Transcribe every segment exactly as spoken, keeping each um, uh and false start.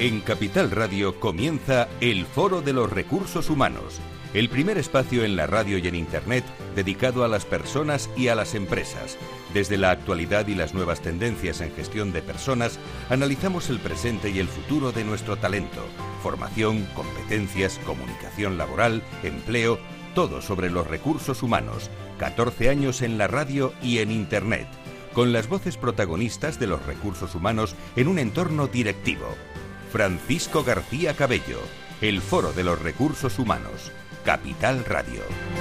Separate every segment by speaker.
Speaker 1: En Capital Radio comienza el Foro de los Recursos Humanos, el primer espacio en la radio y en Internet dedicado a las personas y a las empresas. Desde la actualidad y las nuevas tendencias en gestión de personas, analizamos el presente y el futuro de nuestro talento, formación, competencias, comunicación laboral, empleo, todo sobre los recursos humanos. catorce años en la radio y en Internet, con las voces protagonistas de los recursos humanos en un entorno directivo. Francisco García Cabello, el Foro de los Recursos Humanos, Capital Radio.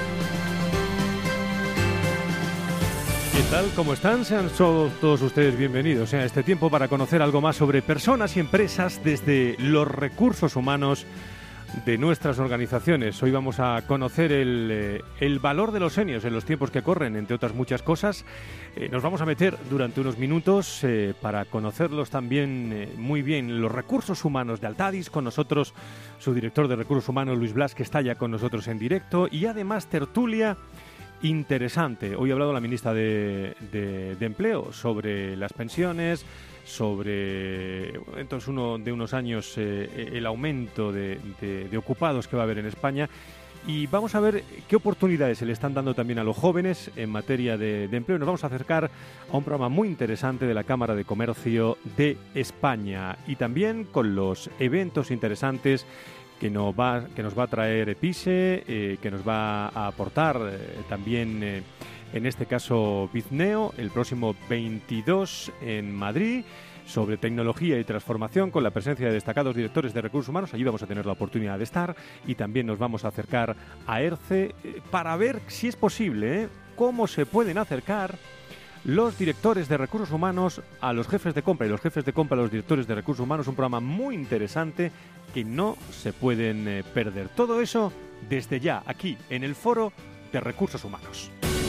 Speaker 2: ¿Qué tal? ¿Cómo están? Sean todos ustedes bienvenidos a este tiempo para conocer algo más sobre personas y empresas desde los recursos humanos de nuestras organizaciones. Hoy vamos a conocer el, eh, el valor de los seniors en los tiempos que corren, entre otras muchas cosas. Eh, nos vamos a meter durante unos minutos eh, para conocerlos también eh, muy bien, los recursos humanos de Altadis. Con nosotros su director de recursos humanos, Luis Blas, que está ya con nosotros en directo, y además tertulia interesante. Hoy ha hablado la ministra de, de, de Empleo sobre las pensiones, sobre dentro uno, de unos años eh, el aumento de, de, de ocupados que va a haber en España, y vamos a ver qué oportunidades se le están dando también a los jóvenes en materia de, de empleo. Nos vamos a acercar a un programa muy interesante de la Cámara de Comercio de España, y también con los eventos interesantes que nos va, que nos va a traer EPISE, eh, que nos va a aportar eh, también, eh, en este caso, Bizneo, el próximo veintidós en Madrid, sobre tecnología y transformación, con la presencia de destacados directores de recursos humanos. Allí vamos a tener la oportunidad de estar, y también nos vamos a acercar a ERCE eh, para ver si es posible, eh, cómo se pueden acercar los directores de recursos humanos a los jefes de compra, y los jefes de compra a los directores de recursos humanos. Un programa muy interesante que no se pueden eh, perder. Todo eso desde ya, aquí, en el Foro de Recursos Humanos.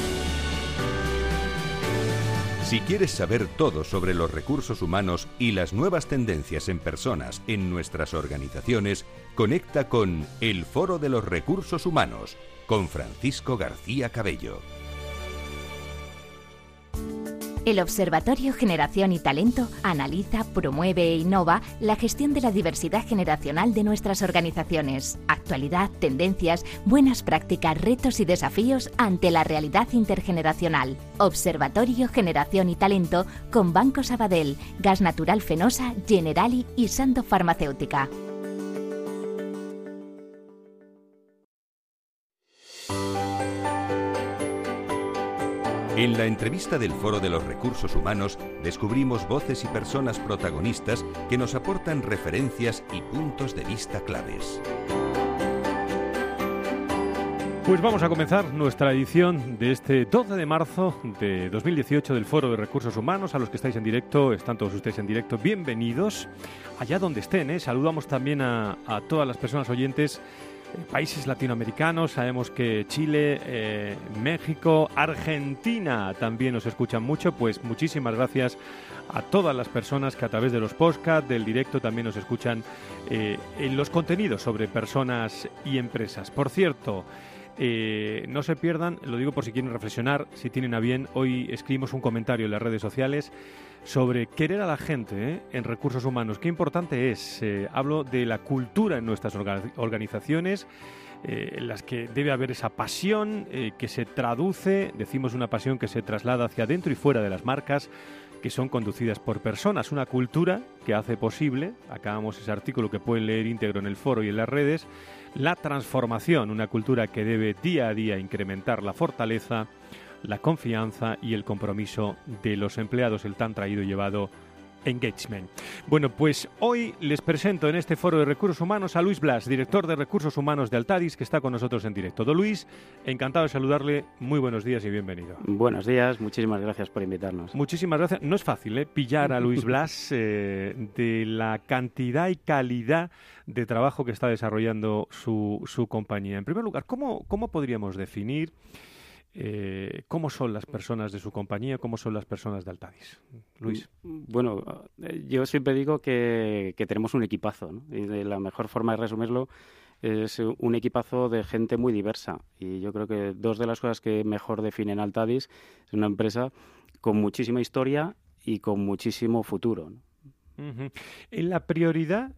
Speaker 1: Si quieres saber todo sobre los recursos humanos y las nuevas tendencias en personas en nuestras organizaciones, conecta con el Foro de los Recursos Humanos, con Francisco García Cabello.
Speaker 3: El Observatorio Generación y Talento analiza, promueve e innova la gestión de la diversidad generacional de nuestras organizaciones. Actualidad, tendencias, buenas prácticas, retos y desafíos ante la realidad intergeneracional. Observatorio Generación y Talento con Banco Sabadell, Gas Natural Fenosa, Generali y Santo Farmacéutica.
Speaker 1: En la entrevista del Foro de los Recursos Humanos descubrimos voces y personas protagonistas que nos aportan referencias y puntos de vista claves.
Speaker 2: Pues vamos a comenzar nuestra edición de este doce de marzo de dos mil dieciocho del Foro de Recursos Humanos. A los que estáis en directo, están todos ustedes en directo, bienvenidos allá donde estén, ¿eh? Saludamos también a, a todas las personas oyentes, países latinoamericanos. Sabemos que Chile, eh, México, Argentina también nos escuchan mucho. Pues muchísimas gracias a todas las personas que a través de los podcasts, del directo, también nos escuchan eh, en los contenidos sobre personas y empresas. Por cierto, Eh, no se pierdan, lo digo por si quieren reflexionar, si tienen a bien, hoy escribimos un comentario en las redes sociales sobre querer a la gente ¿eh? en recursos humanos. Qué importante es. Eh, hablo de la cultura en nuestras orga- organizaciones, eh, en las que debe haber esa pasión eh, que se traduce, decimos una pasión que se traslada hacia dentro y fuera de las marcas, que son conducidas por personas. Una cultura que hace posible, acabamos ese artículo que pueden leer íntegro en el foro y en las redes, la transformación, una cultura que debe día a día incrementar la fortaleza, la confianza y el compromiso de los empleados, el tan traído y llevado engagement. Bueno, pues hoy les presento en este Foro de Recursos Humanos a Luis Blas, director de Recursos Humanos de Altadis, que está con nosotros en directo. Don Luis, encantado de saludarle, muy buenos días y bienvenido.
Speaker 4: Buenos días, muchísimas gracias por invitarnos.
Speaker 2: Muchísimas gracias. No es fácil ¿eh? pillar a Luis Blas eh, de la cantidad y calidad de trabajo que está desarrollando su, su compañía. En primer lugar, ¿cómo, cómo podríamos definir Eh, ¿cómo son las personas de su compañía? ¿Cómo son las personas de Altadis? Luis.
Speaker 4: Bueno, yo siempre digo que, que tenemos un equipazo, ¿no? Y de la mejor forma de resumirlo es un equipazo de gente muy diversa. Y yo creo que dos de las cosas que mejor definen Altadis es una empresa con muchísima historia y con muchísimo futuro, ¿no?
Speaker 2: Uh-huh. En la prioridad,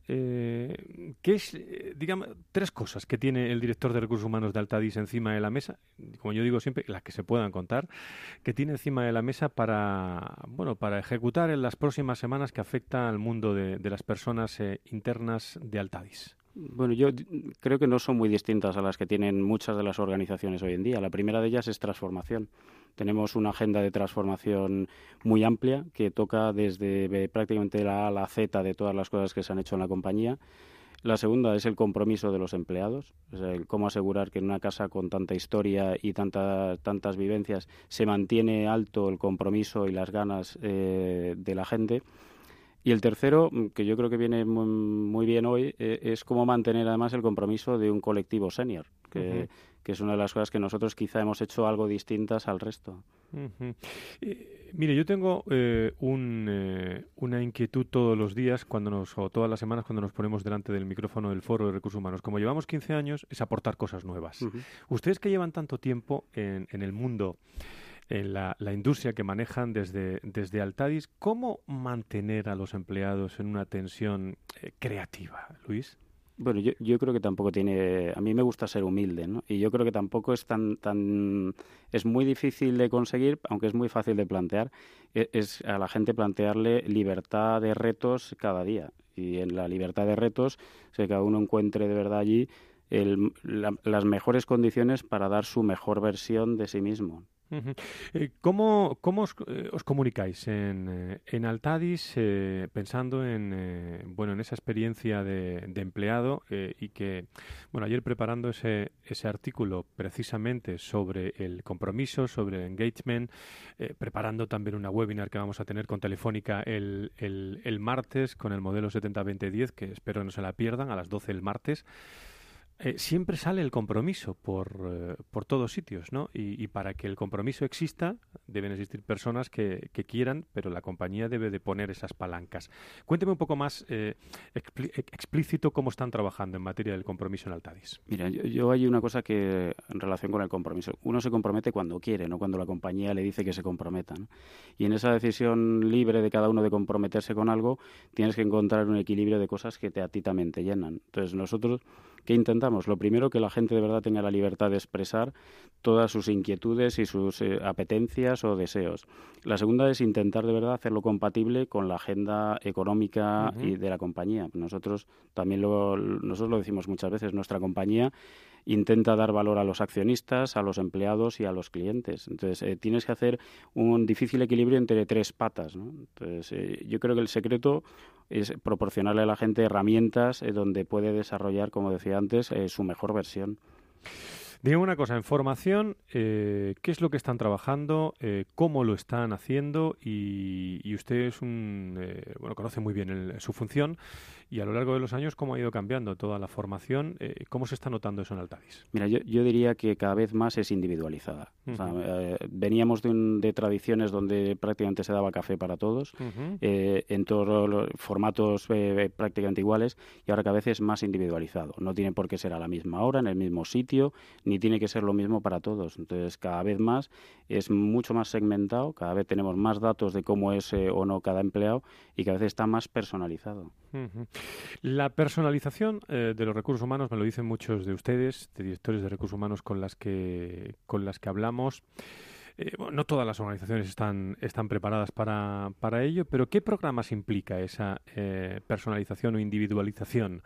Speaker 2: eh, ¿qué es, eh, digamos, tres cosas que tiene el director de Recursos Humanos de Altadis encima de la mesa? Como yo digo siempre, las que se puedan contar, que tiene encima de la mesa para, bueno, para ejecutar en las próximas semanas que afecta al mundo de, de las personas eh, internas de Altadis.
Speaker 4: Bueno, yo creo que no son muy distintas a las que tienen muchas de las organizaciones hoy en día. La primera de ellas es transformación. Tenemos una agenda de transformación muy amplia que toca desde prácticamente la A a la Z de todas las cosas que se han hecho en la compañía. La segunda es el compromiso de los empleados, o sea, el cómo asegurar que en una casa con tanta historia y tanta, tantas vivencias se mantiene alto el compromiso y las ganas eh, de la gente. Y el tercero, que yo creo que viene muy, muy bien hoy, eh, es cómo mantener además el compromiso de un colectivo senior, que, uh-huh. que es una de las cosas que nosotros quizá hemos hecho algo distintas al resto.
Speaker 2: Uh-huh. Eh, mire, yo tengo eh, un, eh, una inquietud todos los días cuando nos, o todas las semanas cuando nos ponemos delante del micrófono del Foro de Recursos Humanos. Como llevamos quince años, es aportar cosas nuevas. Uh-huh. Ustedes que llevan tanto tiempo en, en el mundo, en la, la industria que manejan desde, desde Altadis, ¿cómo mantener a los empleados en una tensión eh, creativa, Luis?
Speaker 4: Bueno, yo, yo creo que tampoco tiene... A mí me gusta ser humilde, ¿no? Y yo creo que tampoco es tan... tan es muy difícil de conseguir, aunque es muy fácil de plantear, es, es a la gente plantearle libertad de retos cada día. Y en la libertad de retos, o sea, que cada uno encuentre de verdad allí el, la, las mejores condiciones para dar su mejor versión de sí mismo.
Speaker 2: Uh-huh. Eh, ¿Cómo, cómo os, eh, os comunicáis en, eh, en Altadis eh, pensando en eh, bueno en esa experiencia de, de empleado eh, y que bueno ayer preparando ese ese artículo precisamente sobre el compromiso, sobre el engagement, eh, preparando también una webinar que vamos a tener con Telefónica el, el, el martes con el modelo setenta veinte diez, que espero no se la pierdan, a las doce el martes. Eh, siempre sale el compromiso por, eh, por todos sitios, ¿no? Y, y para que el compromiso exista, deben existir personas que, que quieran, pero la compañía debe de poner esas palancas. Cuénteme un poco más eh, expli- explícito cómo están trabajando en materia del compromiso en Altadis.
Speaker 4: Mira, yo, yo hay una cosa que en relación con el compromiso. Uno se compromete cuando quiere, no cuando la compañía le dice que se comprometa, ¿no? Y en esa decisión libre de cada uno de comprometerse con algo, tienes que encontrar un equilibrio de cosas que te, a ti también te llenan. Entonces, nosotros, ¿qué intentamos? Lo primero, que la gente de verdad tenga la libertad de expresar todas sus inquietudes y sus eh, apetencias o deseos. La segunda es intentar de verdad hacerlo compatible con la agenda económica uh-huh. y de la compañía. Nosotros también lo, nosotros lo decimos muchas veces, nuestra compañía intenta dar valor a los accionistas, a los empleados y a los clientes. Entonces, eh, tienes que hacer un difícil equilibrio entre tres patas, ¿no? Entonces, eh, yo creo que el secreto es proporcionarle a la gente herramientas eh, donde puede desarrollar, como decía antes, eh, su mejor versión.
Speaker 2: Dígame una cosa, en formación, eh, ¿qué es lo que están trabajando? Eh, ¿Cómo lo están haciendo? Y, y usted es un, eh, bueno, conoce muy bien el, su función y a lo largo de los años, ¿cómo ha ido cambiando toda la formación? Eh, ¿Cómo se está notando eso en Altadis?
Speaker 4: Mira, yo, yo diría que cada vez más es individualizada. Uh-huh. O sea, eh, veníamos de, un, de tradiciones donde prácticamente se daba café para todos, uh-huh. eh, en todos los formatos eh, prácticamente iguales, y ahora cada vez es más individualizado. No tiene por qué ser a la misma hora, en el mismo sitio, ni tiene que ser lo mismo para todos. Entonces, cada vez más es mucho más segmentado, cada vez tenemos más datos de cómo es eh, o no cada empleado y cada vez está más personalizado.
Speaker 2: Uh-huh. La personalización eh, de los recursos humanos, me lo dicen muchos de ustedes, de directores de recursos humanos con las que, con las que hablamos. Eh, bueno, no todas las organizaciones están, están preparadas para, para ello, pero ¿qué programas implica esa eh, personalización o individualización?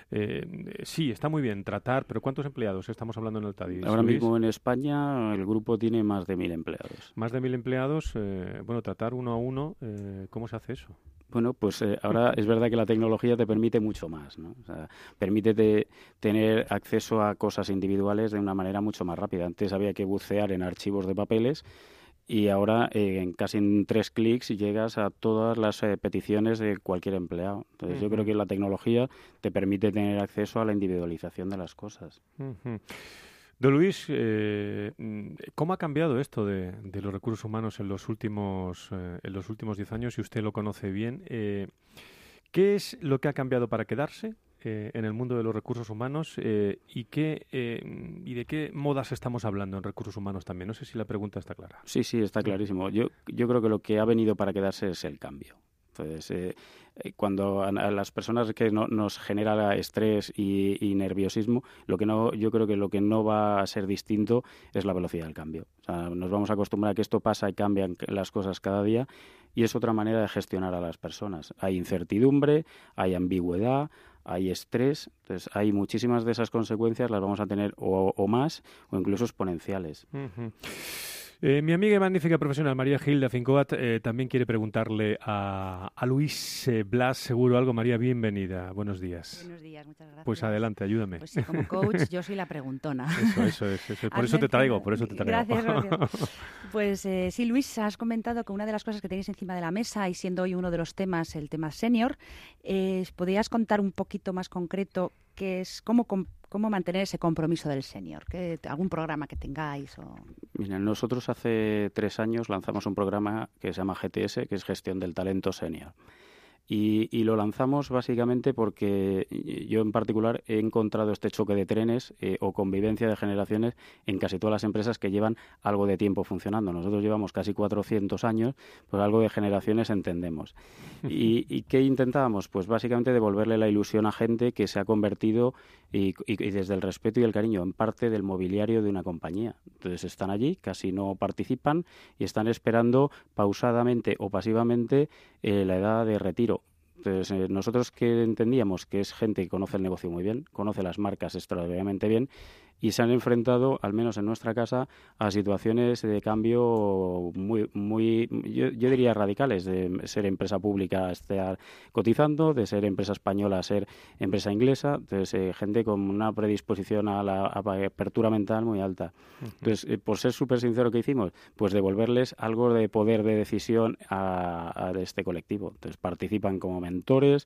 Speaker 2: Eh, sí, está muy bien tratar, pero ¿cuántos empleados estamos hablando en Altadis?
Speaker 4: Ahora mismo en España el grupo tiene más de mil empleados.
Speaker 2: Más de mil empleados, eh, bueno, tratar uno a uno, eh, ¿cómo se hace eso?
Speaker 4: Bueno, pues eh, ahora es verdad que la tecnología te permite mucho más, ¿no? O sea, permite te, tener acceso a cosas individuales de una manera mucho más rápida. Antes había que bucear en archivos de papeles y ahora eh, en casi en tres clics llegas a todas las eh, peticiones de cualquier empleado. Entonces uh-huh. yo creo que la tecnología te permite tener acceso a la individualización de las cosas.
Speaker 2: Uh-huh. Don Luis, eh, ¿cómo ha cambiado esto de, de los recursos humanos en los últimos eh, en los últimos diez años? Si usted lo conoce bien, eh, ¿qué es lo que ha cambiado para quedarse eh, en el mundo de los recursos humanos eh, y qué eh, y de qué modas estamos hablando en recursos humanos también? No sé si la pregunta está clara.
Speaker 4: Sí, sí, está clarísimo. Yo yo creo que lo que ha venido para quedarse es el cambio. Entonces, eh, cuando a, a las personas que no, nos genera estrés y, y nerviosismo, lo que no, yo creo que lo que no va a ser distinto es la velocidad del cambio. O sea, nos vamos a acostumbrar a que esto pasa y cambian las cosas cada día, y es otra manera de gestionar a las personas. Hay incertidumbre, hay ambigüedad, hay estrés, entonces hay muchísimas de esas consecuencias, las vamos a tener o, o más o incluso exponenciales.
Speaker 2: Uh-huh. Eh, mi amiga y magnífica profesional María Gilda Fincoat eh, también quiere preguntarle a, a Luis eh, Blas seguro algo. María, bienvenida. Buenos días.
Speaker 5: Buenos días, muchas gracias.
Speaker 2: Pues adelante, ayúdame.
Speaker 5: Pues sí, como coach yo soy la preguntona.
Speaker 2: Eso, eso es. Eso. Por eso te traigo, por eso te traigo.
Speaker 5: Gracias, gracias. Pues eh, sí, Luis, has comentado que una de las cosas que tenéis encima de la mesa, y siendo hoy uno de los temas el tema senior, eh, ¿podrías contar un poquito más concreto qué es, cómo, cómo mantener ese compromiso del senior? ¿Qué, ¿Algún programa que tengáis? O...
Speaker 4: Mira, nosotros hace tres años lanzamos un programa que se llama G T S, que es Gestión del Talento Senior. Y, y lo lanzamos básicamente porque yo en particular he encontrado este choque de trenes eh, o convivencia de generaciones en casi todas las empresas que llevan algo de tiempo funcionando. Nosotros llevamos casi cuatrocientos años, pues algo de generaciones entendemos. ¿Y, y qué intentábamos? Pues básicamente devolverle la ilusión a gente que se ha convertido y, y, y desde el respeto y el cariño en parte del mobiliario de una compañía. Entonces están allí, casi no participan y están esperando pausadamente o pasivamente eh, la edad de retiro. Entonces, eh, nosotros que entendíamos que es gente que conoce el negocio muy bien, conoce las marcas extraordinariamente bien y se han enfrentado, al menos en nuestra casa, a situaciones de cambio muy, muy yo, yo diría radicales, de ser empresa pública a estar cotizando, de ser empresa española a ser empresa inglesa, entonces eh, gente con una predisposición a la a apertura mental muy alta. Uh-huh. Entonces, eh, por ser súper sincero, ¿qué hicimos? Pues devolverles algo de poder de decisión a, a este colectivo. Entonces, participan como mentores,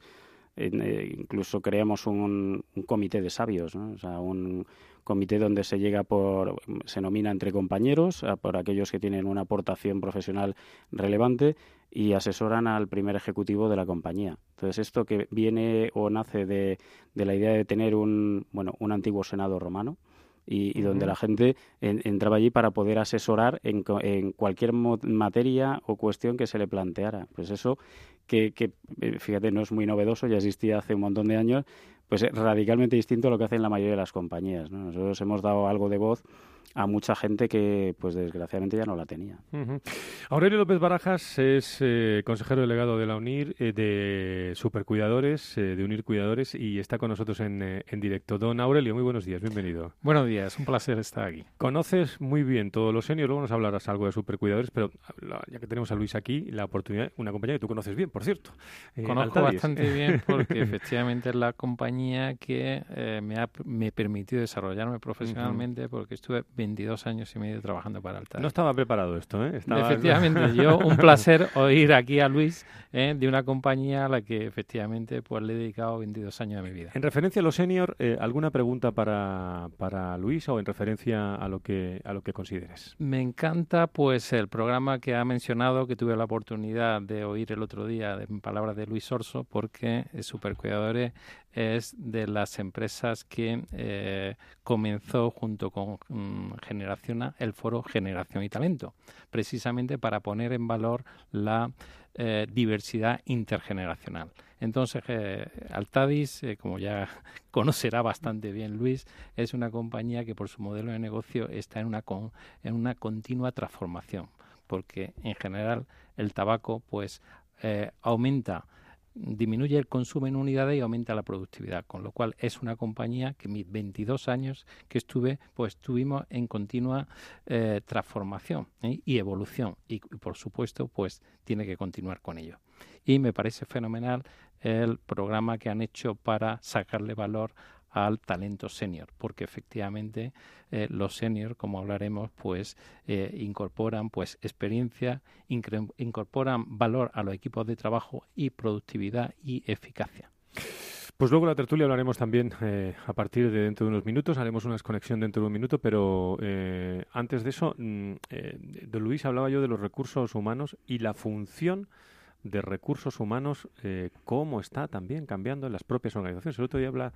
Speaker 4: eh, incluso creamos un, un comité de sabios, ¿no? O sea, un comité donde se llega por, se nomina entre compañeros, a, por aquellos que tienen una aportación profesional relevante y asesoran al primer ejecutivo de la compañía. Entonces, esto que viene o nace de, de la idea de tener un, bueno, un antiguo senado romano, y, y donde uh-huh. la gente en, entraba allí para poder asesorar en, en cualquier mo- materia o cuestión que se le planteara. Pues eso, que, que fíjate, no es muy novedoso, ya existía hace un montón de años, pues es radicalmente distinto a lo que hacen la mayoría de las compañías, ¿no? Nosotros hemos dado algo de voz a mucha gente que, pues desgraciadamente, ya no la tenía.
Speaker 2: Uh-huh. Aurelio López Barajas es eh, consejero delegado de la UNIR, eh, de Supercuidadores, eh, de UNIR Cuidadores, y está con nosotros en, eh, en directo. Don Aurelio, muy buenos días, bienvenido.
Speaker 6: Buenos días, un placer estar aquí.
Speaker 2: Conoces muy bien todos los seniors, luego nos hablarás algo de Supercuidadores, pero ya que tenemos a Luis aquí, la oportunidad, una compañía que tú conoces bien, por cierto.
Speaker 6: Eh, Conozco Altadis. Bastante bien porque efectivamente es la compañía que eh, me ha me permitido desarrollarme profesionalmente, uh-huh. porque estuve veintidós años y medio trabajando para Altadis.
Speaker 2: No estaba preparado esto, ¿eh? Estaba...
Speaker 6: Efectivamente, yo un placer oír aquí a Luis ¿eh? de una compañía a la que efectivamente pues le he dedicado veintidós años de mi vida.
Speaker 2: En referencia a los senior, eh, ¿alguna pregunta para, para Luis o en referencia a lo que a lo que consideres?
Speaker 6: Me encanta pues el programa que ha mencionado, que tuve la oportunidad de oír el otro día en palabras de Luis Orso, porque Supercuidadores es de las empresas que eh, comenzó junto con um, Generaciona el foro Generación y Talento, precisamente para poner en valor la eh, diversidad intergeneracional. Entonces, eh, Altadis, eh, como ya conocerá bastante bien Luis, es una compañía que por su modelo de negocio está en una, con, en una continua transformación, porque en general el tabaco pues eh, aumenta disminuye el consumo en unidades y aumenta la productividad, con lo cual es una compañía que mis veintidós años que estuve, pues estuvimos en continua eh, transformación ¿eh? y evolución y, y por supuesto pues tiene que continuar con ello. Y me parece fenomenal el programa que han hecho para sacarle valor al talento senior, porque efectivamente eh, los senior, como hablaremos, pues eh, incorporan pues experiencia, incre- incorporan valor a los equipos de trabajo y productividad y eficacia.
Speaker 2: Pues luego la tertulia hablaremos también eh, a partir de dentro de unos minutos, haremos una desconexión dentro de un minuto, pero eh, antes de eso, eh, don Luis, hablaba yo de los recursos humanos y la función de recursos humanos, eh, cómo está también cambiando en las propias organizaciones. El otro día habla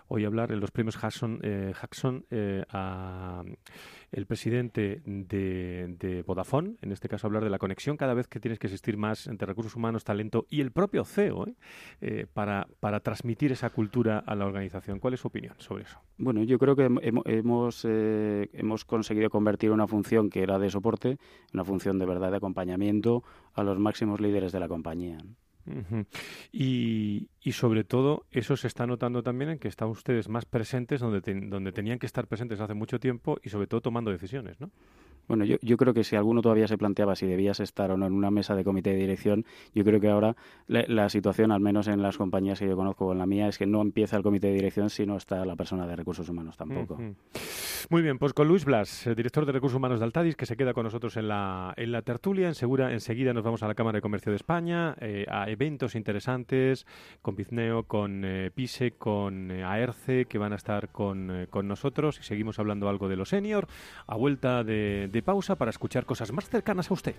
Speaker 2: hoy hablar en los premios Jackson, eh, Jackson eh, a el presidente de, de Vodafone, en este caso hablar de la conexión cada vez que tienes que existir más entre recursos humanos, talento y el propio C E O, ¿eh? Eh, para, para transmitir esa cultura a la organización. ¿Cuál es su opinión sobre eso?
Speaker 4: Bueno, yo creo que hem- hemos, eh, hemos conseguido convertir una función que era de soporte en una función de verdad de acompañamiento a los máximos líderes de la compañía.
Speaker 2: Uh-huh. Y, y sobre todo, eso se está notando también en que están ustedes más presentes donde, ten, donde tenían que estar presentes hace mucho tiempo y sobre todo tomando decisiones, ¿no?
Speaker 4: Bueno, yo, yo creo que si alguno todavía se planteaba si debías estar o no en una mesa de comité de dirección, yo creo que ahora la, la situación, al menos en las compañías que yo conozco o en la mía, es que no empieza el comité de dirección si no está la persona de recursos humanos tampoco.
Speaker 2: Uh-huh. Muy bien, pues con Luis Blas, director de recursos humanos de Altadis, que se queda con nosotros en la, en la tertulia. Ensegura, enseguida nos vamos a la Cámara de Comercio de España, eh, a eventos interesantes con Bizneo, con eh, PISE, con eh, AERCE, que van a estar con, eh, con nosotros, y seguimos hablando algo de los senior, a vuelta de, de pausa para escuchar cosas más cercanas a usted.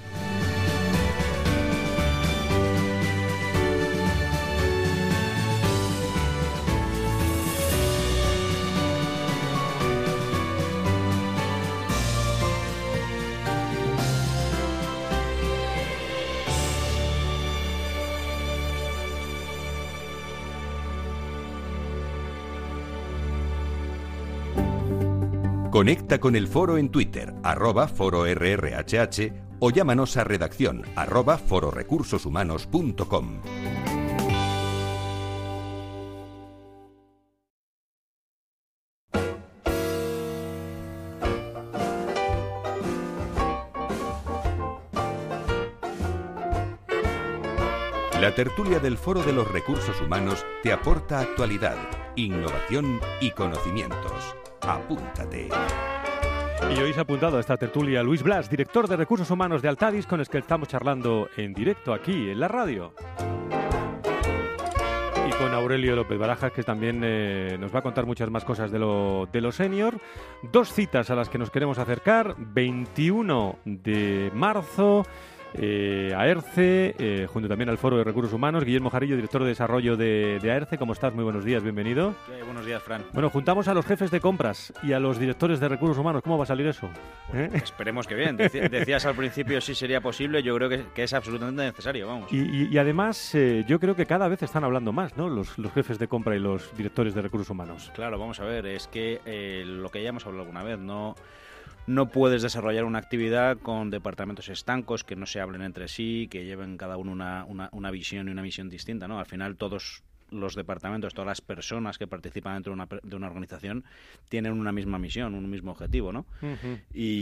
Speaker 1: Conecta con el foro en Twitter, arroba foro R R H H, o llámanos a redacción, arroba fororecursoshumanos punto com. La tertulia del Foro de los Recursos Humanos te aporta actualidad, innovación y conocimientos. Apúntate.
Speaker 2: Y hoy se ha apuntado a esta tertulia Luis Blas, director de Recursos Humanos de Altadis, con el que estamos charlando en directo aquí en la radio. Y con Aurelio López Barajas, que también eh, nos va a contar muchas más cosas de lo, de lo senior. Dos citas a las que nos queremos acercar. veintiuno de marzo... Eh, AERCE, eh, junto también al Foro de Recursos Humanos. Guillermo Jarillo, director de Desarrollo de, de AERCE. ¿Cómo estás? Muy buenos días, bienvenido.
Speaker 7: ¿Qué? Buenos días, Fran.
Speaker 2: Bueno, juntamos a los jefes de compras y a los directores de Recursos Humanos. ¿Cómo va a salir eso? ¿Eh?
Speaker 7: Esperemos que bien. Deci- decías al principio si sería posible. Yo creo que, que es absolutamente necesario, vamos.
Speaker 2: Y, y, y además, eh, yo creo que cada vez están hablando más, ¿no? Los, los jefes de compra y los directores de Recursos Humanos.
Speaker 7: Claro, vamos a ver. Es que eh, lo que ya hemos hablado alguna vez, no... No puedes desarrollar una actividad con departamentos estancos, que no se hablen entre sí, que lleven cada uno una, una, una visión y una misión distinta, ¿no? Al final todos los departamentos, todas las personas que participan dentro de una, de una organización tienen una misma misión, un mismo objetivo, ¿no? Uh-huh.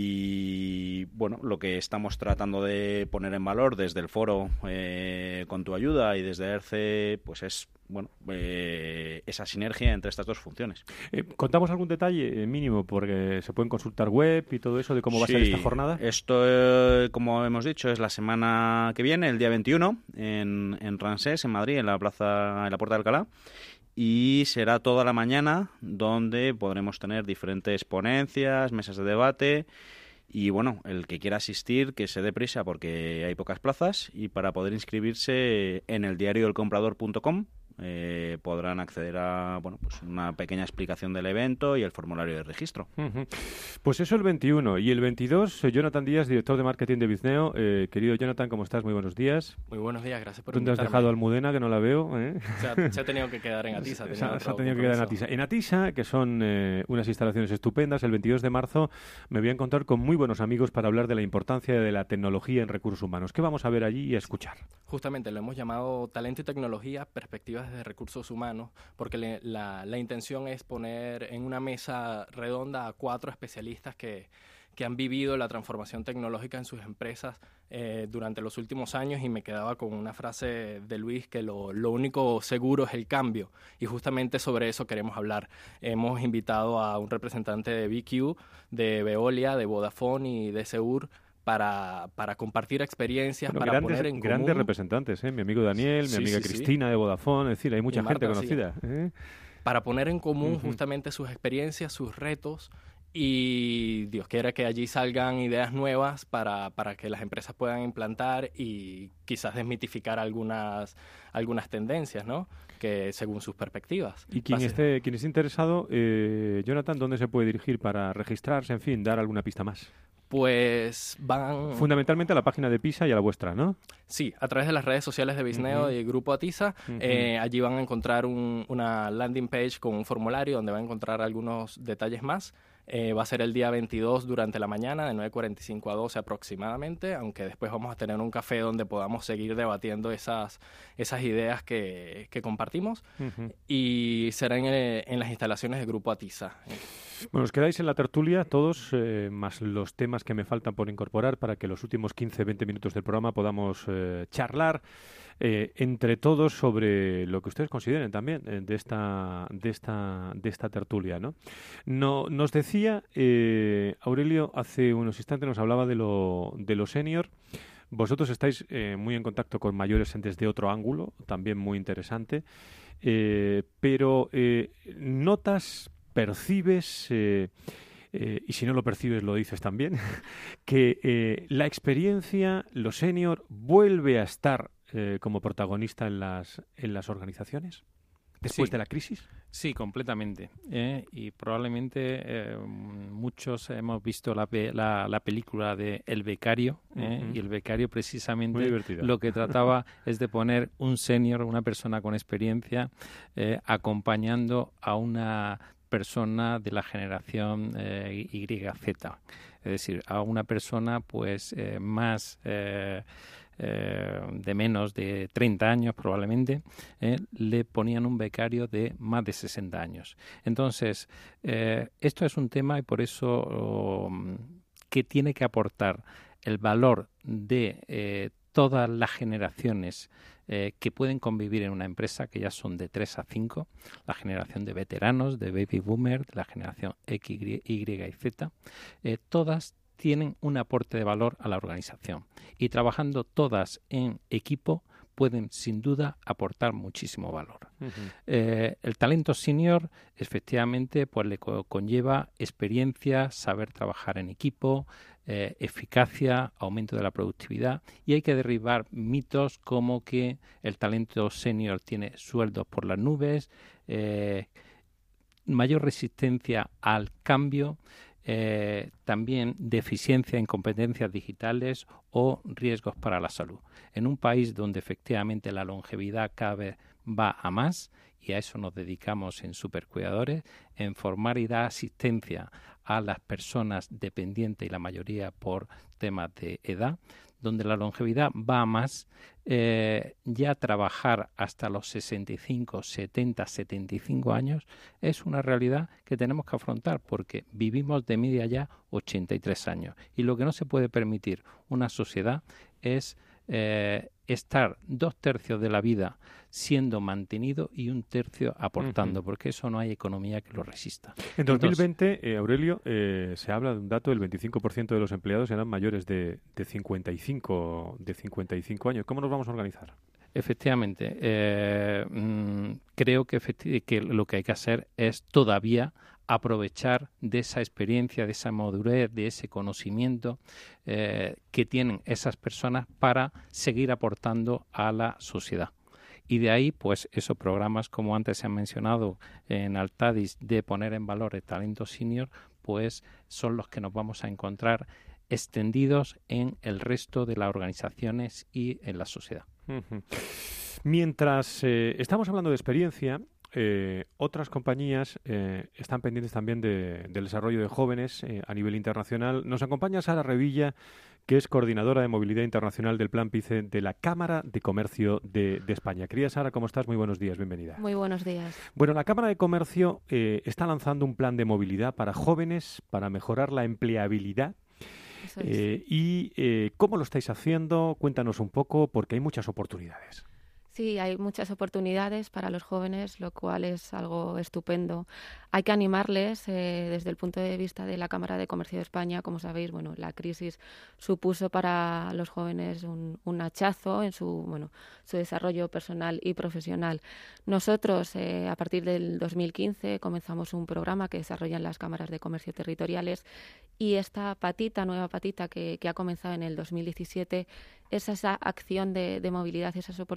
Speaker 7: Y bueno, lo que estamos tratando de poner en valor desde el foro, eh, con tu ayuda, y desde AERCE, pues es bueno, eh, esa sinergia entre estas dos funciones.
Speaker 2: Eh, ¿Contamos algún detalle eh, mínimo? Porque se pueden consultar web y todo eso de cómo va
Speaker 7: sí,
Speaker 2: a ser esta jornada.
Speaker 7: Esto, eh, como hemos dicho, es la semana que viene, el día veintiuno, en, en Ramsés, en Madrid, en la plaza, en la Puerta de Alcalá. Y será toda la mañana, donde podremos tener diferentes ponencias, mesas de debate. Y bueno, el que quiera asistir, que se dé prisa porque hay pocas plazas. Y para poder inscribirse en el diario del comprador punto com, Eh, podrán acceder a bueno, pues una pequeña explicación del evento y el formulario de registro.
Speaker 2: Uh-huh. Pues eso el veintiuno. Y el veintidós, Jonathan Díaz, director de marketing de Bizneo. Eh, querido Jonathan, ¿cómo estás? Muy buenos días.
Speaker 8: Muy buenos días, gracias por
Speaker 2: ¿Dónde
Speaker 8: invitarme.
Speaker 2: has dejado a Almudena, que no la veo? ¿eh?
Speaker 8: Se, ha, se ha tenido que quedar en Atisa.
Speaker 2: Se, se ha tenido que quedar en Atisa. En Atisa, que son eh, unas instalaciones estupendas, el veintidós de marzo me voy a encontrar con muy buenos amigos para hablar de la importancia de la tecnología en recursos humanos. ¿Qué vamos a ver allí y a escuchar?
Speaker 8: Justamente lo hemos llamado Talento y Tecnología, Perspectivas de Recursos Humanos, porque le, la, la intención es poner en una mesa redonda a cuatro especialistas que, que han vivido la transformación tecnológica en sus empresas eh, durante los últimos años, y me quedaba con una frase de Luis, que lo, lo único seguro es el cambio, y justamente sobre eso queremos hablar. Hemos invitado a un representante de B Q, de Veolia, de Vodafone y de Seur, Para, para compartir experiencias,
Speaker 2: bueno,
Speaker 8: para
Speaker 2: grandes,
Speaker 8: poner en
Speaker 2: grandes
Speaker 8: común...
Speaker 2: representantes, ¿eh? Mi amigo Daniel,
Speaker 8: sí,
Speaker 2: mi amiga
Speaker 8: sí,
Speaker 2: Cristina
Speaker 8: sí.
Speaker 2: de Vodafone, es decir, hay mucha
Speaker 8: Y
Speaker 2: gente
Speaker 8: Marta,
Speaker 2: conocida.
Speaker 8: sí.
Speaker 2: ¿eh?
Speaker 8: Para poner en común
Speaker 2: Uh-huh.
Speaker 8: justamente sus experiencias, sus retos, y Dios quiera que allí salgan ideas nuevas para, para que las empresas puedan implantar y quizás desmitificar algunas, algunas tendencias, ¿no? Que según sus perspectivas.
Speaker 2: Y quien esté, quien esté interesado, eh, Jonathan, ¿dónde se puede dirigir para registrarse? En fin, dar alguna pista más.
Speaker 8: Pues van...
Speaker 2: Fundamentalmente a la página de PISA y a la vuestra, ¿no?
Speaker 8: Sí, a través de las redes sociales de Bisneo uh-huh. y Grupo Atisa. Uh-huh. Eh, allí van a encontrar un, una landing page con un formulario donde van a encontrar algunos detalles más. Eh, va a ser el día veintidós durante la mañana, de nueve cuarenta y cinco a doce aproximadamente, aunque después vamos a tener un café donde podamos seguir debatiendo esas, esas ideas que, que compartimos. Uh-huh. Y será en, en las instalaciones del Grupo Atisa.
Speaker 2: Bueno, os quedáis en la tertulia todos, eh, más los temas que me faltan por incorporar para que los últimos quince a veinte minutos del programa podamos eh, charlar eh, entre todos sobre lo que ustedes consideren también eh, de esta de esta de esta tertulia, ¿no? No nos decía eh, Aurelio hace unos instantes, nos hablaba de lo de lo senior. Vosotros estáis eh, muy en contacto con mayores desde otro ángulo, también muy interesante, eh, pero eh, notas, percibes, eh, eh, y si no lo percibes lo dices también, que eh, la experiencia, lo senior, vuelve a estar eh, como protagonista en las, en las organizaciones después
Speaker 6: sí.
Speaker 2: de la crisis.
Speaker 6: Sí, completamente. ¿eh? Y probablemente eh, muchos hemos visto la, pe- la, la película de El Becario, ¿eh? uh-huh. y El Becario precisamente lo que trataba es de poner un senior, una persona con experiencia, eh, acompañando a una persona de la generación eh, Y Z, es decir, a una persona pues eh, más eh, eh, de menos de treinta años probablemente, eh, le ponían un becario de más de sesenta años. Entonces, eh, esto es un tema y por eso oh, que tiene que aportar el valor de eh, todas las generaciones eh, que pueden convivir en una empresa, que ya son de tres a cinco, la generación de veteranos, de baby boomer, de la generación X, Y y Z, eh, todas tienen un aporte de valor a la organización y trabajando todas en equipo pueden sin duda aportar muchísimo valor. Uh-huh. Eh, el talento senior efectivamente pues le co- conlleva experiencia, saber trabajar en equipo, eh, eficacia, aumento de la productividad y hay que derribar mitos como que el talento senior tiene sueldos por las nubes, eh, mayor resistencia al cambio, Eh, también deficiencia en competencias digitales o riesgos para la salud. En un país donde efectivamente la longevidad cada vez va a más, y a eso nos dedicamos en Supercuidadores, en formar y dar asistencia a las personas dependientes y la mayoría por temas de edad, donde la longevidad va a más, eh, ya trabajar hasta los sesenta y cinco, setenta, setenta y cinco años es una realidad que tenemos que afrontar porque vivimos de media ya ochenta y tres años. Y lo que no se puede permitir una sociedad es eh, estar dos tercios de la vida siendo mantenido y un tercio aportando, uh-huh. porque eso no hay economía que lo resista.
Speaker 2: En dos mil veinte, Entonces, eh, Aurelio, eh, se habla de un dato del veinticinco por ciento de los empleados eran mayores de, de, cincuenta y cinco, de cincuenta y cinco años. ¿Cómo nos vamos a organizar?
Speaker 6: Efectivamente, eh, mmm, creo que, efecti- que lo que hay que hacer es todavía aprovechar de esa experiencia, de esa madurez, de ese conocimiento eh, que tienen esas personas para seguir aportando a la sociedad. Y de ahí, pues, esos programas, como antes se han mencionado en Altadis, de poner en valor el talento senior, pues son los que nos vamos a encontrar extendidos en el resto de las organizaciones y en la sociedad.
Speaker 2: Uh-huh. Mientras eh, estamos hablando de experiencia, Eh, otras compañías eh, están pendientes también de, del desarrollo de jóvenes eh, a nivel internacional. Nos acompaña Sara Revilla, que es coordinadora de movilidad internacional del Plan PICE de la Cámara de Comercio de, de España. Querida Sara, ¿cómo estás? Muy buenos días, bienvenida.
Speaker 9: Muy buenos días.
Speaker 2: Bueno, la Cámara de Comercio eh, está lanzando un plan de movilidad para jóvenes, para mejorar la empleabilidad.
Speaker 9: Eso es.
Speaker 2: Eh, y eh, ¿cómo lo estáis haciendo? Cuéntanos un poco, porque hay muchas oportunidades.
Speaker 9: Sí, hay muchas oportunidades para los jóvenes, lo cual es algo estupendo. Hay que animarles eh, desde el punto de vista de la Cámara de Comercio de España. Como sabéis, bueno, la crisis supuso para los jóvenes un, un hachazo en su, bueno, su desarrollo personal y profesional. Nosotros, eh, a partir del dos mil quince, comenzamos un programa que desarrollan las cámaras de comercio territoriales y esta patita, nueva patita que, que ha comenzado en el dos mil diecisiete, es esa acción de, de movilidad, esas oportunidades de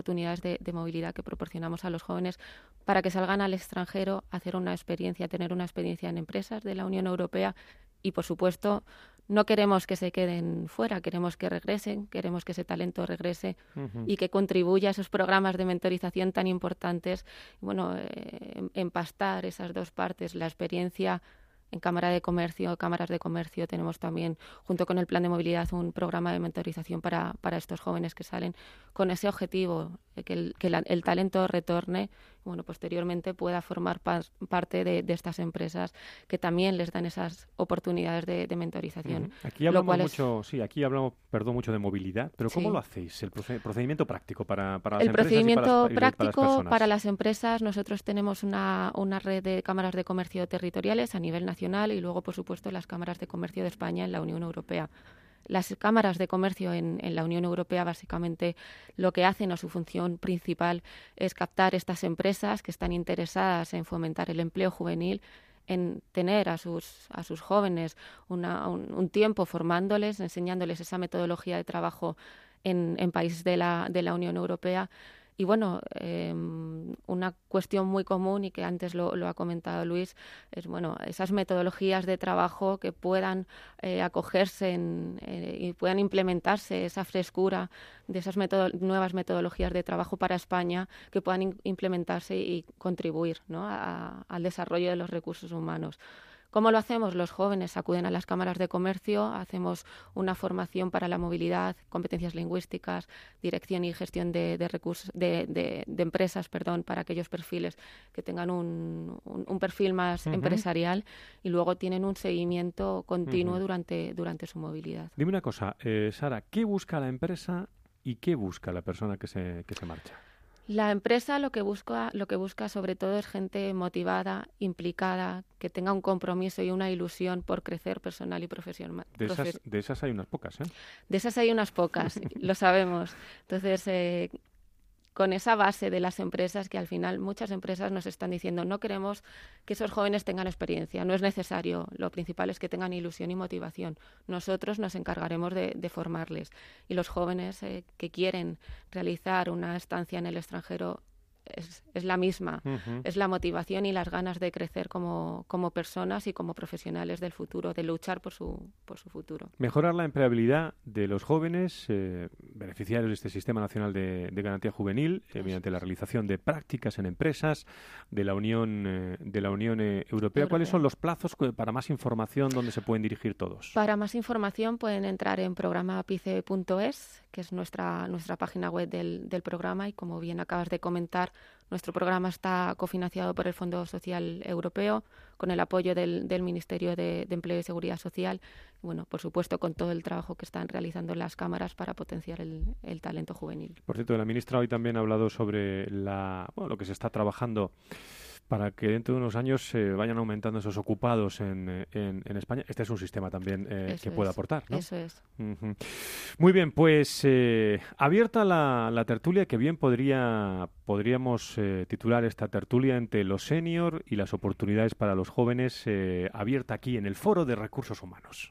Speaker 9: de, de movilidad que proporcionamos a los jóvenes para que salgan al extranjero a hacer una experiencia, tener una experiencia en empresas de la Unión Europea y, por supuesto, no queremos que se queden fuera, queremos que regresen, queremos que ese talento regrese uh-huh. y que contribuya a esos programas de mentorización tan importantes. Bueno, eh, empastar esas dos partes, la experiencia en Cámara de Comercio, cámaras de comercio, tenemos también, junto con el Plan de Movilidad, un programa de mentorización para, para estos jóvenes que salen con ese objetivo, que el, que la, el talento retorne, bueno, posteriormente pueda formar pa- parte de, de estas empresas que también les dan esas oportunidades de, de mentorización.
Speaker 2: Uh-huh. Aquí hablamos mucho,
Speaker 9: es...
Speaker 2: sí, aquí hablamos, perdón, mucho de movilidad, pero ¿cómo
Speaker 9: sí.
Speaker 2: lo hacéis? El procedimiento práctico para, para las
Speaker 9: el
Speaker 2: empresas
Speaker 9: procedimiento
Speaker 2: y para las,
Speaker 9: práctico
Speaker 2: y para las personas.
Speaker 9: Para las empresas, nosotros tenemos una, una red de cámaras de comercio territoriales a nivel nacional y luego, por supuesto, las cámaras de comercio de España en la Unión Europea. Las cámaras de comercio en, en la Unión Europea básicamente lo que hacen o su función principal es captar estas empresas que están interesadas en fomentar el empleo juvenil, en tener a sus, a sus jóvenes una, un, un tiempo formándoles, enseñándoles esa metodología de trabajo en, en países de la, de la Unión Europea. Y bueno, eh, una cuestión muy común y que antes lo, lo ha comentado Luis, es bueno, esas metodologías de trabajo que puedan eh, acogerse en, eh, y puedan implementarse, esa frescura de esas metodo- nuevas metodologías de trabajo para España, que puedan in- implementarse y contribuir, ¿no?, a, al desarrollo de los recursos humanos. ¿Cómo lo hacemos? Los jóvenes acuden a las cámaras de comercio, hacemos una formación para la movilidad, competencias lingüísticas, dirección y gestión de, de recursos, de, de, de empresas, perdón, para aquellos perfiles que tengan un, un, un perfil más uh-huh. empresarial, y luego tienen un seguimiento continuo uh-huh. durante, durante su movilidad.
Speaker 2: Dime una cosa, eh, Sara, ¿qué busca la empresa y qué busca la persona que se, que se marcha?
Speaker 9: La empresa lo que busca, lo que busca sobre todo es gente motivada, implicada, que tenga un compromiso y una ilusión por crecer personal y profesional.
Speaker 2: De esas, de esas hay unas pocas, ¿eh?
Speaker 9: De esas hay unas pocas, lo sabemos. Entonces, eh, con esa base de las empresas, que al final muchas empresas nos están diciendo no queremos que esos jóvenes tengan experiencia, no es necesario, lo principal es que tengan ilusión y motivación. Nosotros nos encargaremos de, de formarles. Y los jóvenes eh, que quieren realizar una estancia en el extranjero es, es la misma, uh-huh. es la motivación y las ganas de crecer como, como personas y como profesionales del futuro, de luchar por su, por su futuro.
Speaker 2: Mejorar la empleabilidad de los jóvenes, eh, beneficiarios de este Sistema Nacional de, de Garantía Juvenil, eh, mediante la realización de prácticas en empresas de la Unión, eh, de la Unión eh, Europea. Europea. ¿Cuáles son los plazos para más información donde se pueden dirigir todos?
Speaker 9: Para más información pueden entrar en programa pice punto es, que es nuestra, nuestra página web del, del programa, y como bien acabas de comentar, nuestro programa está cofinanciado por el Fondo Social Europeo, con el apoyo del, del Ministerio de, de Empleo y Seguridad Social, y bueno, por supuesto, con todo el trabajo que están realizando las cámaras para potenciar el, el talento juvenil.
Speaker 2: Por cierto, la ministra hoy también ha hablado sobre la, bueno, lo que se está trabajando para que dentro de unos años se eh, vayan aumentando esos ocupados en, en, en España. Este es un sistema también eh, que puede aportar, ¿no?
Speaker 9: Eso es.
Speaker 2: Uh-huh. Muy bien, pues eh, abierta la, la tertulia, que bien podría podríamos eh, titular esta tertulia entre los senior y las oportunidades para los jóvenes, eh, abierta aquí en el Foro de Recursos Humanos.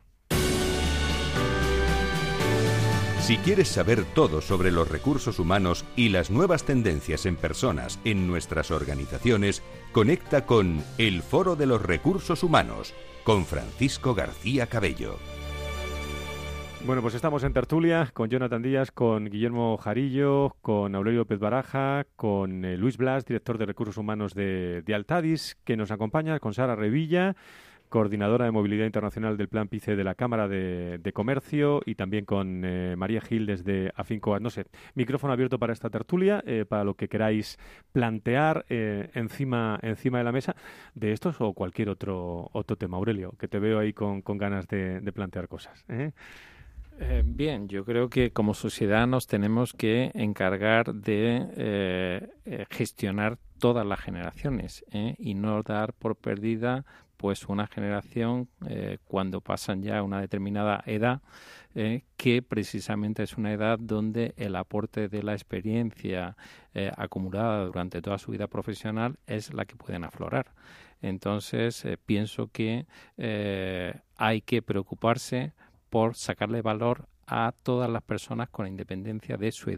Speaker 1: Si quieres saber todo sobre los recursos humanos y las nuevas tendencias en personas en nuestras organizaciones, conecta con El Foro de los Recursos Humanos, con Francisco García Cabello.
Speaker 2: Bueno, pues estamos en tertulia con Jonathan Díaz, con Guillermo Jarillo, con Aurelio Pérez Baraja, con eh, Luis Blas, director de Recursos Humanos de, de Altadis, que nos acompaña, con Sara Revilla, coordinadora de Movilidad Internacional del Plan PICE de la Cámara de, de Comercio, y también con eh, María Gil desde Afincoa. No sé, micrófono abierto para esta tertulia, eh, para lo que queráis plantear eh, encima encima de la mesa de estos o cualquier otro otro tema. Aurelio, que te veo ahí con, con ganas de, de plantear cosas, ¿eh?
Speaker 6: Eh, bien, yo creo que como sociedad nos tenemos que encargar de eh, eh, gestionar todas las generaciones, ¿eh? y no dar por perdida pues una generación eh, cuando pasan ya una determinada edad, eh, que precisamente es una edad donde el aporte de la experiencia eh, acumulada durante toda su vida profesional es la que pueden aflorar. Entonces, eh, pienso que eh, hay que preocuparse por sacarle valor a todas las personas con independencia de su edad,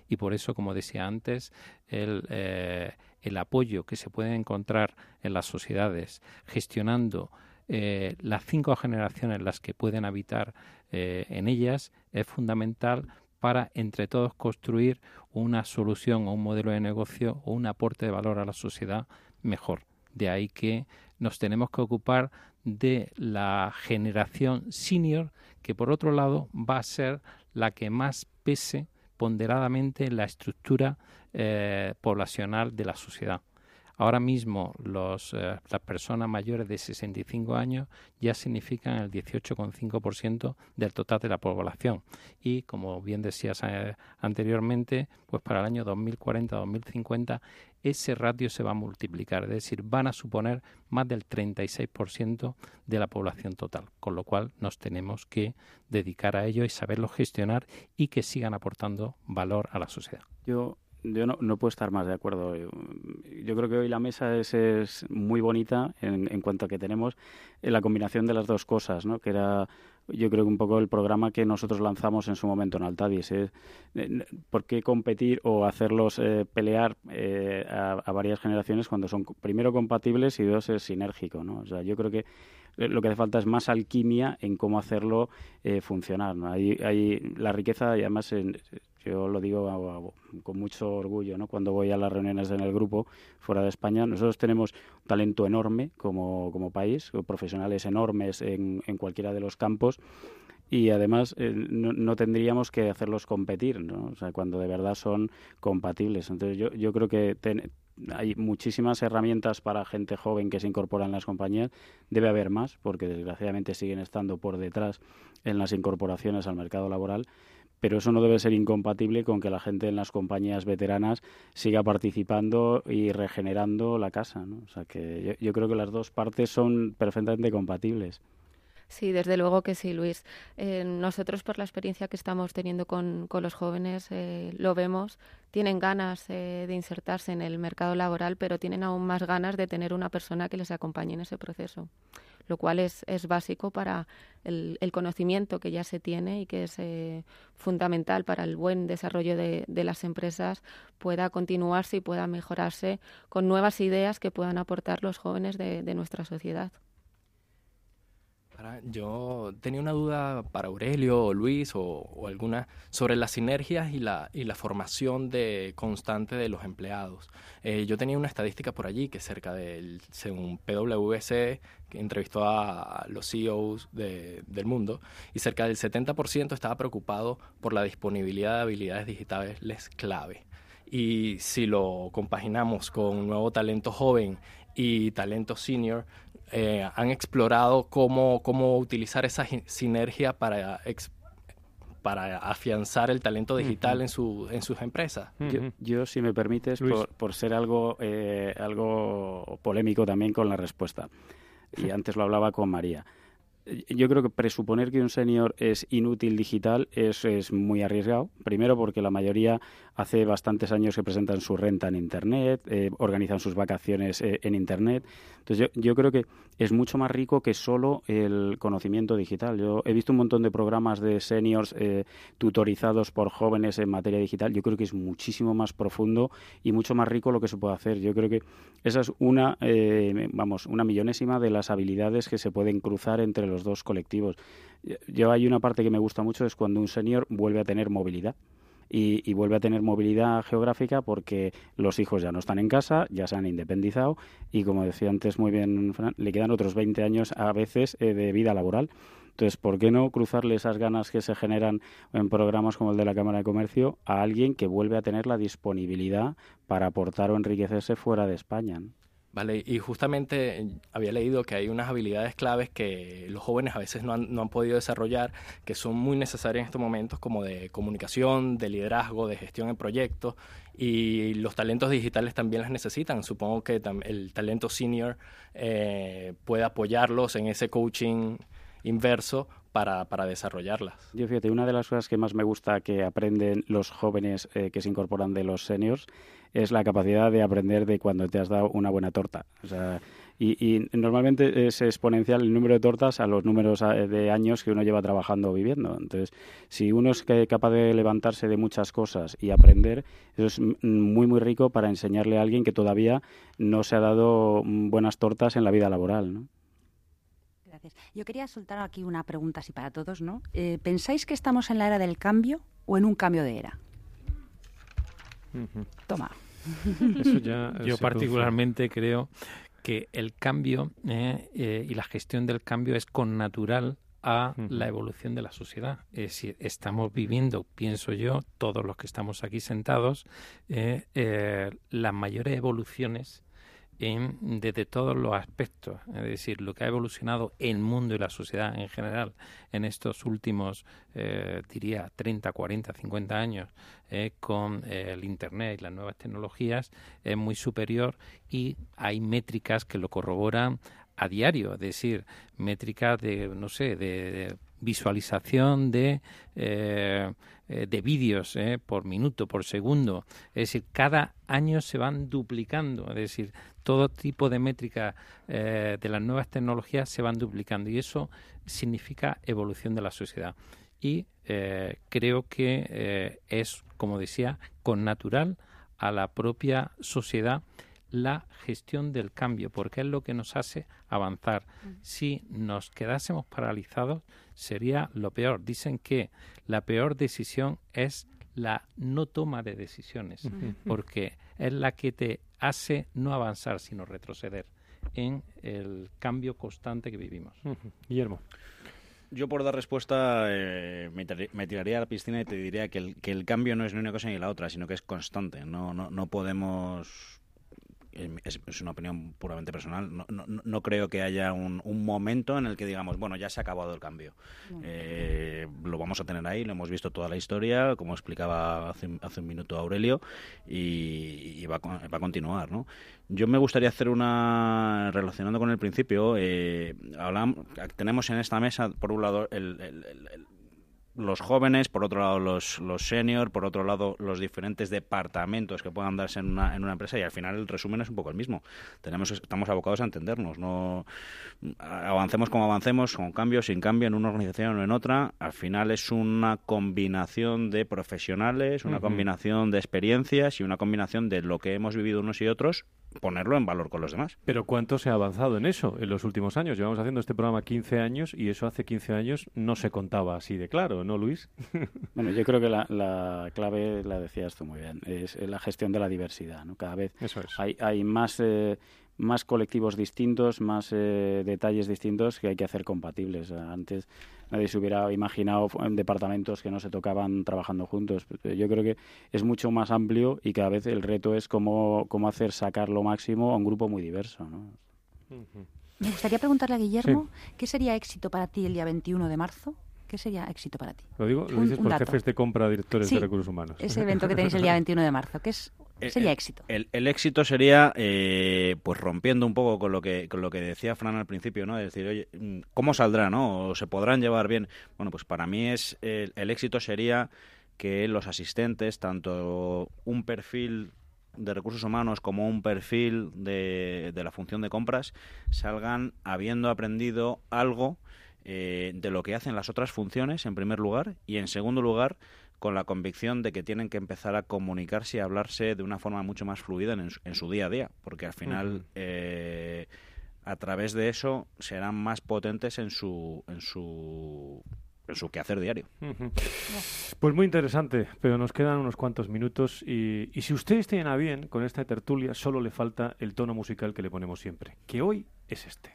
Speaker 6: y por eso, como decía antes, el, eh, el apoyo que se puede encontrar en las sociedades gestionando eh, las cinco generaciones las que pueden habitar eh, en ellas es fundamental para entre todos construir una solución o un modelo de negocio o un aporte de valor a la sociedad mejor. De ahí que nos tenemos que ocupar de la generación senior, que por otro lado va a ser la que más pese ponderadamente en la estructura eh, poblacional de la sociedad. Ahora mismo los, eh, las personas mayores de sesenta y cinco años ya significan el dieciocho coma cinco por ciento del total de la población. Y, como bien decías eh, anteriormente, pues para el año dos mil cuarenta a dos mil cincuenta ese ratio se va a multiplicar. Es decir, van a suponer más del treinta y seis por ciento de la población total. Con lo cual nos tenemos que dedicar a ello y saberlo gestionar y que sigan aportando valor a la sociedad.
Speaker 4: Yo... Yo no, no puedo estar más de acuerdo. Yo, yo creo que hoy la mesa es, es muy bonita en, en cuanto a que tenemos la combinación de las dos cosas, ¿no? Que era, yo creo que un poco el programa que nosotros lanzamos en su momento en Altadis. ¿eh? ¿Por qué competir o hacerlos eh, pelear eh, a, a varias generaciones cuando son, primero, compatibles y dos, es sinérgico, ¿no? O sea, yo creo que lo que hace falta es más alquimia en cómo hacerlo eh, funcionar, ¿no? Hay, hay la riqueza, y además en, yo lo digo a, a, con mucho orgullo, ¿no? Cuando voy a las reuniones en el grupo fuera de España, nosotros tenemos un talento enorme como, como país, profesionales enormes en, en cualquiera de los campos, y además eh, no, no tendríamos que hacerlos competir, ¿no? O sea, cuando de verdad son compatibles. Entonces yo, yo creo que ten, hay muchísimas herramientas para gente joven que se incorpora en las compañías. Debe haber más, porque desgraciadamente siguen estando por detrás en las incorporaciones al mercado laboral, pero eso no debe ser incompatible con que la gente en las compañías veteranas siga participando y regenerando la casa, ¿no? O sea, que yo, yo creo que las dos partes son perfectamente compatibles.
Speaker 9: Sí, desde luego que sí, Luis. Eh, nosotros, por la experiencia que estamos teniendo con, con los jóvenes, eh, lo vemos. Tienen ganas eh, de insertarse en el mercado laboral, pero tienen aún más ganas de tener una persona que les acompañe en ese proceso, lo cual es, es básico para el, el conocimiento que ya se tiene y que es eh, fundamental para el buen desarrollo de, de las empresas, pueda continuarse y pueda mejorarse con nuevas ideas que puedan aportar los jóvenes de, de nuestra sociedad.
Speaker 8: Yo tenía una duda para Aurelio o Luis o, o alguna sobre las sinergias y la, y la formación de, constante de los empleados. Eh, yo tenía una estadística por allí que cerca del, según P W C, que entrevistó a los C E Os de, del mundo, y cerca del setenta por ciento estaba preocupado por la disponibilidad de habilidades digitales clave. Y si lo compaginamos con nuevo talento joven y talento senior, Eh, han explorado cómo, cómo utilizar esa sinergia para, ex, para afianzar el talento digital uh-huh. en, su, en sus empresas.
Speaker 4: Uh-huh. Yo, yo, si me permites, por, por ser algo, eh, algo polémico también con la respuesta, y antes lo hablaba con María, yo creo que presuponer que un senior es inútil digital es, es muy arriesgado. Primero porque la mayoría hace bastantes años que presentan su renta en Internet, eh, organizan sus vacaciones eh, en Internet. Entonces yo, yo creo que es mucho más rico que solo el conocimiento digital. Yo he visto un montón de programas de seniors eh, tutorizados por jóvenes en materia digital. Yo creo que es muchísimo más profundo y mucho más rico lo que se puede hacer. Yo creo que esa es una, eh, vamos, una millonésima de las habilidades que se pueden cruzar entre los dos colectivos. Yo hay una parte que me gusta mucho, es cuando un senior vuelve a tener movilidad. Y, y vuelve a tener movilidad geográfica porque los hijos ya no están en casa, ya se han independizado y, como decía antes muy bien Fran, le quedan otros veinte años a veces eh, de vida laboral. Entonces, ¿por qué no cruzarle esas ganas que se generan en programas como el de la Cámara de Comercio a alguien que vuelve a tener la disponibilidad para aportar o enriquecerse fuera de España, ¿no?
Speaker 8: Vale, y justamente había leído que hay unas habilidades claves que los jóvenes a veces no han, no han podido desarrollar, que son muy necesarias en estos momentos, como de comunicación, de liderazgo, de gestión en proyectos, y los talentos digitales también las necesitan. Supongo que tam- el talento senior eh, puede apoyarlos en ese coaching inverso para, para desarrollarlas.
Speaker 4: Yo, fíjate, una de las cosas que más me gusta que aprenden los jóvenes eh, que se incorporan de los seniors es la capacidad de aprender de cuando te has dado una buena torta. O sea, Y, y normalmente es exponencial el número de tortas a los números de años que uno lleva trabajando o viviendo. Entonces, si uno es capaz de levantarse de muchas cosas y aprender, eso es muy, muy rico para enseñarle a alguien que todavía no se ha dado buenas tortas en la vida laboral, ¿no?
Speaker 5: Gracias. Yo quería soltar aquí una pregunta así para todos, ¿no? Eh, ¿Pensáis que estamos en la era del cambio o en un cambio de era?
Speaker 2: Uh-huh.
Speaker 5: Toma.
Speaker 6: Eso ya Yo particularmente creo que el cambio eh, eh, y la gestión del cambio es connatural a uh-huh. la evolución de la sociedad. Es decir, estamos viviendo, pienso yo, todos los que estamos aquí sentados, eh, eh, las mayores evoluciones En, desde todos los aspectos, es decir, lo que ha evolucionado el mundo y la sociedad en general en estos últimos, eh, diría, treinta, cuarenta, cincuenta años eh, con eh, el Internet y las nuevas tecnologías es muy superior y hay métricas que lo corroboran a diario, es decir, métricas de, no sé, de, de visualización de eh, de vídeos eh, por minuto, por segundo. Es decir, cada año se van duplicando. Es decir, todo tipo de métricas eh, de las nuevas tecnologías se van duplicando y eso significa evolución de la sociedad. Y eh, creo que eh, es, como decía, connatural a la propia sociedad la gestión del cambio, porque es lo que nos hace avanzar. Si nos quedásemos paralizados, sería lo peor. Dicen que la peor decisión es la no toma de decisiones, uh-huh. porque es la que te hace no avanzar, sino retroceder en el cambio constante que vivimos.
Speaker 2: Uh-huh. Guillermo.
Speaker 7: Yo, por dar respuesta, eh, me, tir- me tiraría a la piscina y te diría que el, que el cambio no es ni una cosa ni la otra, sino que es constante. No, no, no podemos... Es, es una opinión puramente personal. No, no, no creo que haya un, un momento en el que digamos, bueno, ya se ha acabado el cambio. Eh, lo vamos a tener ahí, lo hemos visto toda la historia, como explicaba hace, hace un minuto Aurelio, y, y va, va a continuar, ¿no? Yo me gustaría hacer una, relacionando con el principio, eh, hablamos, tenemos en esta mesa, por un lado, el, el, el, el los jóvenes, por otro lado los, los senior, por otro lado los diferentes departamentos que puedan darse en una, en una empresa, y al final el resumen es un poco el mismo. Tenemos, estamos abocados a entendernos, no avancemos como avancemos, con cambio, sin cambio, en una organización o en otra, al final es una combinación de profesionales, una uh-huh. combinación de experiencias y una combinación de lo que hemos vivido unos y otros, ponerlo en valor con los demás.
Speaker 2: Pero ¿cuánto se ha avanzado en eso en los últimos años? Llevamos haciendo este programa quince años y eso hace quince años no se contaba así de claro, ¿no, Luis?
Speaker 4: Bueno, yo creo que la, la clave, la decías tú muy bien, es la gestión de la diversidad, ¿no? Cada vez
Speaker 2: eso es.
Speaker 4: hay, hay más, eh, más colectivos distintos, más eh, detalles distintos que hay que hacer compatibles. Antes nadie se hubiera imaginado en departamentos que no se tocaban trabajando juntos. Yo creo que es mucho más amplio y cada vez el reto es cómo, cómo hacer sacar lo máximo a un grupo muy diverso, ¿no?
Speaker 5: Uh-huh. Me gustaría preguntarle a Guillermo,
Speaker 2: sí.
Speaker 5: ¿qué sería éxito para ti el día veintiuno de marzo? ¿Qué sería éxito para ti?
Speaker 2: Lo digo, lo
Speaker 5: un,
Speaker 2: dices por jefes de compra, directores
Speaker 5: sí,
Speaker 2: de recursos humanos.
Speaker 5: Ese evento que tenéis el día veintiuno de marzo, ¿qué es, sería
Speaker 7: el,
Speaker 5: éxito?
Speaker 7: El, el éxito sería, eh, pues rompiendo un poco con lo que con lo que decía Fran al principio, ¿no? Es decir, oye, ¿cómo saldrá, no? ¿O se podrán llevar bien? Bueno, pues para mí es el, el éxito sería que los asistentes, tanto un perfil de recursos humanos como un perfil de, de la función de compras, salgan habiendo aprendido algo eh, de lo que hacen las otras funciones, en primer lugar, y en segundo lugar, con la convicción de que tienen que empezar a comunicarse y a hablarse de una forma mucho más fluida en, en su día a día, porque al final uh-huh. eh, a través de eso serán más potentes en su en su en su quehacer diario.
Speaker 2: Uh-huh. Pues muy interesante, pero nos quedan unos cuantos minutos y, y si ustedes tienen a bien con esta tertulia, solo le falta el tono musical que le ponemos siempre, que hoy es este.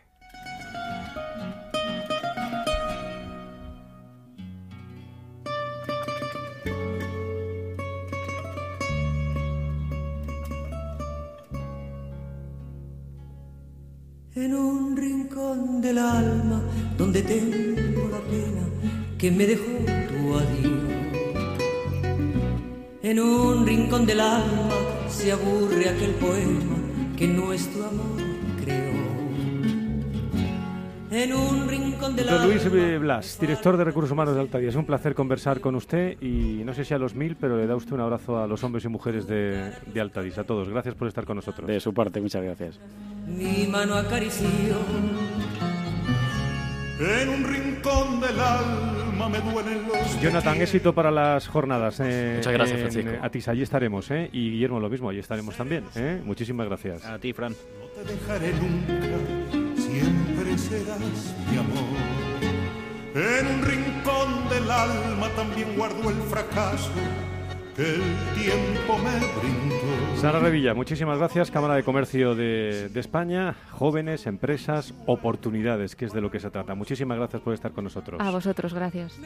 Speaker 10: En un rincón del alma donde tengo la pena que me dejó tu adiós. En un rincón del alma se aburre aquel poema que nuestro amor creó. en un rincón del
Speaker 2: Don Luis
Speaker 10: alma.
Speaker 2: Blas, director de Recursos Humanos de Altadis. Es un placer conversar con usted y no sé si a los mil, pero le da usted un abrazo a los hombres y mujeres de, de Altadis. A todos, gracias por estar con nosotros.
Speaker 4: De su parte, muchas gracias.
Speaker 10: Mi mano acarició.
Speaker 11: En un rincón del alma me duelen los...
Speaker 2: Jonathan, éxito para las jornadas. Eh,
Speaker 8: Muchas gracias,
Speaker 2: en
Speaker 8: Francisco.
Speaker 2: Atis, allí estaremos, ¿eh? Y Guillermo, lo mismo, allí estaremos también, ¿eh? Muchísimas gracias.
Speaker 7: A ti, Fran.
Speaker 11: No te dejaré nunca, siempre serás mi amor. En un rincón del alma también guardo el fracaso que el tiempo me brindó.
Speaker 2: Sara Revilla, muchísimas gracias. Cámara de Comercio de, de España, jóvenes, empresas, oportunidades, que es de lo que se trata. Muchísimas gracias por estar con nosotros.
Speaker 9: A vosotros, gracias.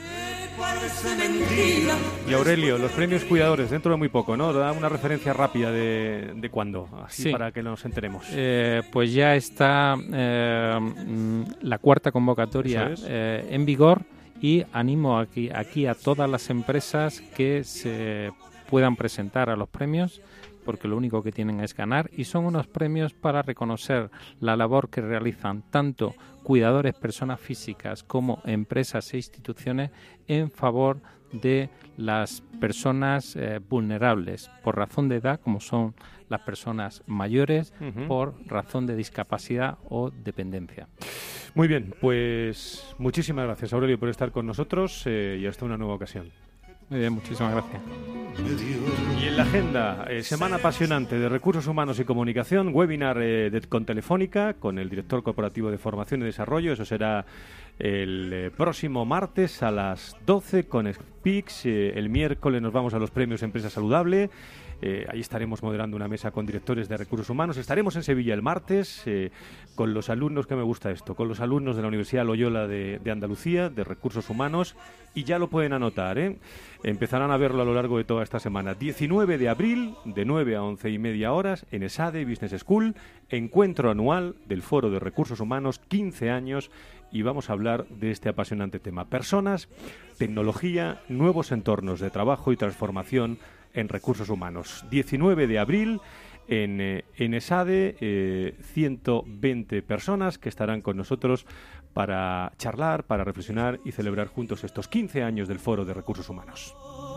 Speaker 2: Y Aurelio, los premios Cuidadores, dentro de muy poco, ¿no? Da una referencia rápida de, de cuándo, así
Speaker 6: Sí.
Speaker 2: para que nos enteremos.
Speaker 6: Eh, pues ya está eh, mm, la cuarta convocatoria
Speaker 2: Eso es.
Speaker 6: eh, en vigor y animo aquí, aquí a todas las empresas que se puedan presentar a los premios, porque lo único que tienen es ganar, y son unos premios para reconocer la labor que realizan tanto cuidadores, personas físicas, como empresas e instituciones en favor de las personas eh, vulnerables por razón de edad, como son las personas mayores,
Speaker 2: Ujú.
Speaker 6: por razón de discapacidad o dependencia.
Speaker 2: Muy bien, pues muchísimas gracias, Aurelio, por estar con nosotros eh, y hasta una nueva ocasión.
Speaker 6: Muy bien, muchísimas gracias.
Speaker 2: Y en la agenda, eh, semana apasionante de Recursos Humanos y Comunicación, webinar eh, de- con Telefónica, con el director corporativo de Formación y Desarrollo. Eso será el eh, próximo martes a las doce con Speaks. Eh, el miércoles nos vamos a los premios Empresa Saludable. Eh, ahí estaremos moderando una mesa con directores de recursos humanos. Estaremos en Sevilla el martes eh, con los alumnos, que me gusta esto, con los alumnos de la Universidad Loyola de, de Andalucía, de recursos humanos, y ya lo pueden anotar, ¿eh? Empezarán a verlo a lo largo de toda esta semana. diecinueve de abril, de nueve a once y media horas, en ESADE Business School, encuentro anual del Foro de Recursos Humanos, quince años, y vamos a hablar de este apasionante tema. Personas, tecnología, nuevos entornos de trabajo y transformación en recursos humanos. diecinueve de abril en, eh, en ESADE, eh, ciento veinte personas que estarán con nosotros para charlar, para reflexionar y celebrar juntos estos quince años del Foro de Recursos Humanos.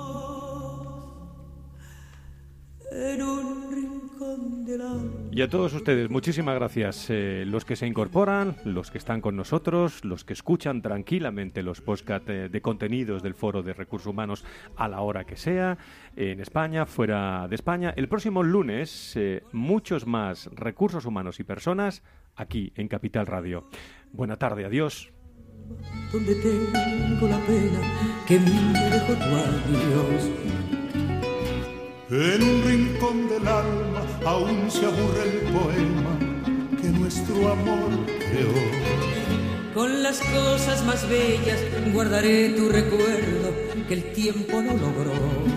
Speaker 10: En un rincón del alma.
Speaker 2: Y a todos ustedes, muchísimas gracias. Eh, los que se incorporan, los que están con nosotros, los que escuchan tranquilamente los podcast eh, de contenidos del Foro de Recursos Humanos a la hora que sea, eh, en España, fuera de España. El próximo lunes, eh, muchos más recursos humanos y personas aquí en Capital Radio. Buena tarde, adiós.
Speaker 10: Donde tengo la pena que me dejó tu adiós.
Speaker 11: En un rincón del alma aún se aburre el poema que nuestro amor creó.
Speaker 10: Con las cosas más bellas guardaré tu recuerdo que el tiempo no logró.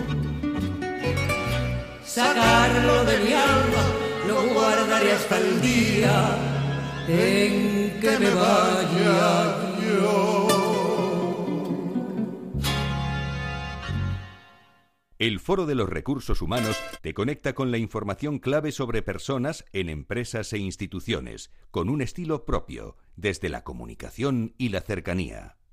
Speaker 10: Sacarlo de mi alma lo guardaré hasta el día en que me vaya yo.
Speaker 1: El Foro de los Recursos Humanos te conecta con la información clave sobre personas en empresas e instituciones, con un estilo propio, desde la comunicación y la cercanía.